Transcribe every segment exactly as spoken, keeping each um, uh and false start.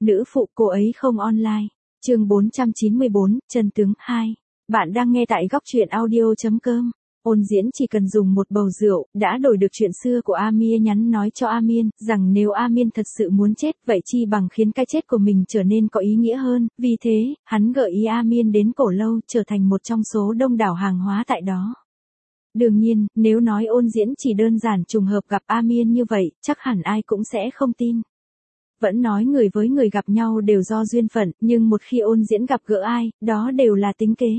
nữ phụ cô ấy không online. Chương bốn trăm chín mươi bốn, chân tướng hai. Bạn đang nghe tại góc truyện audio chấm com. Ôn Diễn chỉ cần dùng một bầu rượu, đã đổi được chuyện xưa của Amir nhắn nói cho Amin, rằng nếu Amin thật sự muốn chết, vậy chi bằng khiến cái chết của mình trở nên có ý nghĩa hơn, vì thế, hắn gợi ý Amin đến Cổ Lâu, trở thành một trong số đông đảo hàng hóa tại đó. Đương nhiên, nếu nói Ôn Diễn chỉ đơn giản trùng hợp gặp Amin như vậy, chắc hẳn ai cũng sẽ không tin. Vẫn nói người với người gặp nhau đều do duyên phận, nhưng một khi Ôn Diễn gặp gỡ ai, đó đều là tính kế.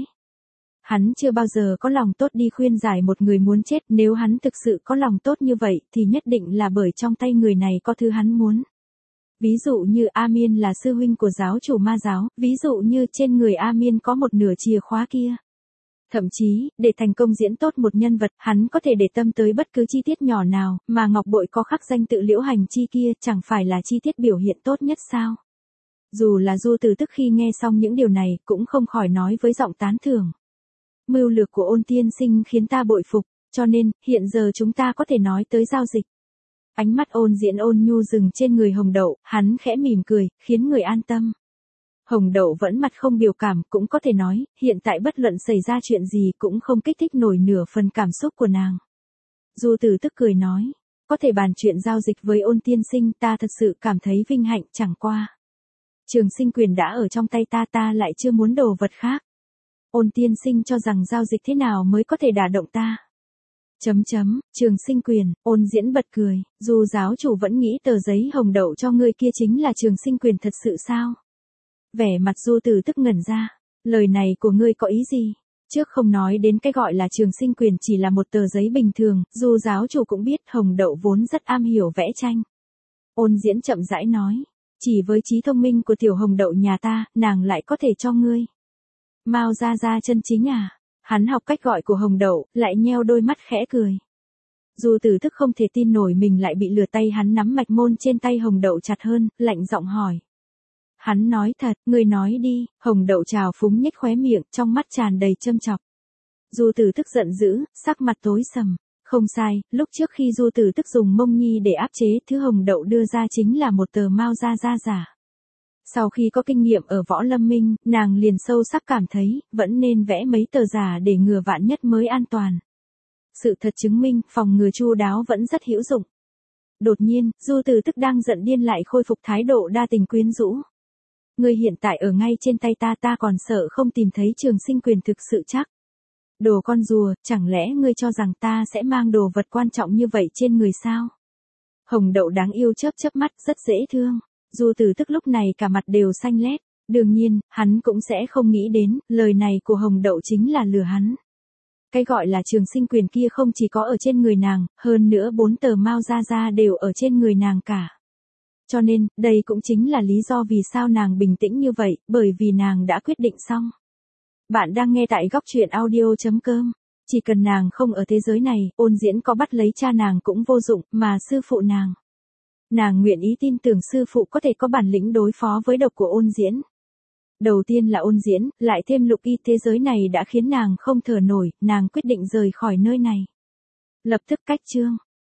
Hắn chưa bao giờ có lòng tốt đi khuyên giải một người muốn chết, nếu hắn thực sự có lòng tốt như vậy thì nhất định là bởi trong tay người này có thứ hắn muốn. Ví dụ như Amin là sư huynh của giáo chủ ma giáo, ví dụ như trên người Amin có một nửa chìa khóa kia. Thậm chí, để thành công diễn tốt một nhân vật, hắn có thể để tâm tới bất cứ chi tiết nhỏ nào, mà ngọc bội có khắc danh tự Liễu Hành Chi kia chẳng phải là chi tiết biểu hiện tốt nhất sao? Dù là Du Từ Tức khi nghe xong những điều này, cũng không khỏi nói với giọng tán thưởng. Mưu lược của Ôn tiên sinh khiến ta bội phục, cho nên, hiện giờ chúng ta có thể nói tới giao dịch. Ánh mắt Ôn Diễn ôn nhu dừng trên người Hồng Đậu, hắn khẽ mỉm cười, khiến người an tâm. Hồng Đậu vẫn mặt không biểu cảm, cũng có thể nói, hiện tại bất luận xảy ra chuyện gì cũng không kích thích nổi nửa phần cảm xúc của nàng. Du Từ Tức cười nói, có thể bàn chuyện giao dịch với Ôn tiên sinh, ta thật sự cảm thấy vinh hạnh, chẳng qua. Trường sinh quyền đã ở trong tay ta, ta lại chưa muốn đồ vật khác. Ôn tiên sinh cho rằng giao dịch thế nào mới có thể đả động ta? Chấm chấm, trường sinh quyền, Ôn Diễn bật cười, dù giáo chủ vẫn nghĩ tờ giấy Hồng Đậu cho ngươi kia chính là trường sinh quyền thật sự sao? Vẻ mặt Du Từ Tức ngẩn ra, lời này của ngươi có ý gì? Trước không nói đến cái gọi là trường sinh quyền chỉ là một tờ giấy bình thường, dù giáo chủ cũng biết Hồng Đậu vốn rất am hiểu vẽ tranh. Ôn Diễn chậm rãi nói, chỉ với trí thông minh của tiểu Hồng Đậu nhà ta, nàng lại có thể cho ngươi. Mao Gia Gia chân chính à? Hắn học cách gọi của Hồng Đậu, lại nheo đôi mắt khẽ cười. Du Từ Tức không thể tin nổi mình lại bị lừa, tay hắn nắm mạch môn trên tay Hồng Đậu chặt hơn, lạnh giọng hỏi. Hắn nói thật, ngươi nói đi. Hồng Đậu trào phúng nhếch khóe miệng, trong mắt tràn đầy châm chọc. Du Từ Tức giận dữ, sắc mặt tối sầm. Không sai, lúc trước khi Du Từ Tức dùng mông nhi để áp chế, thứ Hồng Đậu đưa ra chính là một tờ Mao Gia Gia giả. Sau khi có kinh nghiệm ở Võ Lâm Minh, nàng liền sâu sắc cảm thấy, vẫn nên vẽ mấy tờ giả để ngừa vạn nhất mới an toàn. Sự thật chứng minh, phòng ngừa chu đáo vẫn rất hữu dụng. Đột nhiên, Du Từ Tức đang giận điên lại khôi phục thái độ đa tình quyến rũ. Ngươi hiện tại ở ngay trên tay ta, ta còn sợ không tìm thấy trường sinh quyền thực sự chắc. Đồ con rùa, chẳng lẽ ngươi cho rằng ta sẽ mang đồ vật quan trọng như vậy trên người sao? Hồng Đậu đáng yêu chớp chớp mắt, rất dễ thương. Du Từ Tức lúc này cả mặt đều xanh lét, đương nhiên, hắn cũng sẽ không nghĩ đến, lời này của Hồng Đậu chính là lừa hắn. Cái gọi là trường sinh quyền kia không chỉ có ở trên người nàng, hơn nữa bốn tờ Mao Gia Gia đều ở trên người nàng cả. Cho nên, đây cũng chính là lý do vì sao nàng bình tĩnh như vậy, bởi vì nàng đã quyết định xong. Bạn đang nghe tại góc truyện audio chấm com. Chỉ cần nàng không ở thế giới này, Ôn Diễn có bắt lấy cha nàng cũng vô dụng, mà sư phụ nàng. Nàng nguyện ý tin tưởng sư phụ có thể có bản lĩnh đối phó với độc của Ôn Diễn. Đầu tiên là Ôn Diễn, lại thêm Lục Y, thế giới này đã khiến nàng không thở nổi, nàng quyết định rời khỏi nơi này. Lập tức cách chương.